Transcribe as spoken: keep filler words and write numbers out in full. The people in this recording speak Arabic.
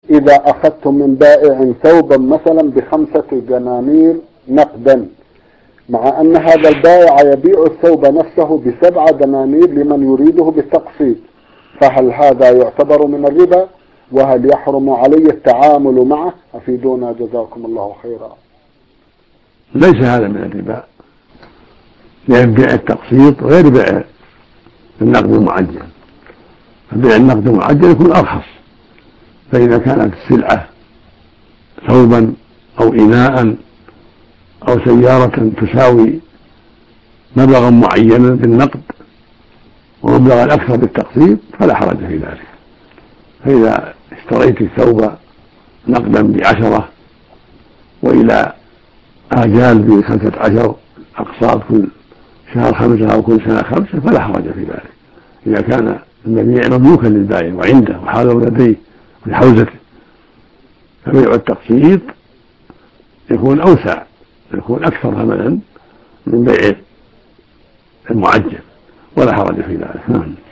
إذا أخذتم من بائع ثوبا مثلا بخمسة دنانير نقدا، مع أن هذا البائع يبيع الثوب نفسه بسبعة دنانير لمن يريده بالتقسيط، فهل هذا يعتبر من الربا؟ وهل يحرم علي التعامل معه؟ أفيدونا جزاكم الله خيرا. ليس هذا من الربا، لأن بيع التقسيط غير بيع النقد المعجل، فبيع النقد المعجل يكون أرخص، فإذا كانت السلعة ثوبا أو إناء أو سيارة تساوي مبلغا معينا بالنقد ومبلغا أكثر بالتقسيط فلا حرج في ذلك. فإذا اشتريت الثوب نقدا بعشرة وإلى آجال بخمسة عشر أقساط كل شهر خمسة أو كل سنة خمسة فلا حرج في ذلك، إذا كان المبيع مملوكا للبائع وعنده وحاضر لديه في حوزته. فبيع التقسيط يكون أوسع، يكون أكثر ثمنا من بيع المعجل ولا حرج في ذلك.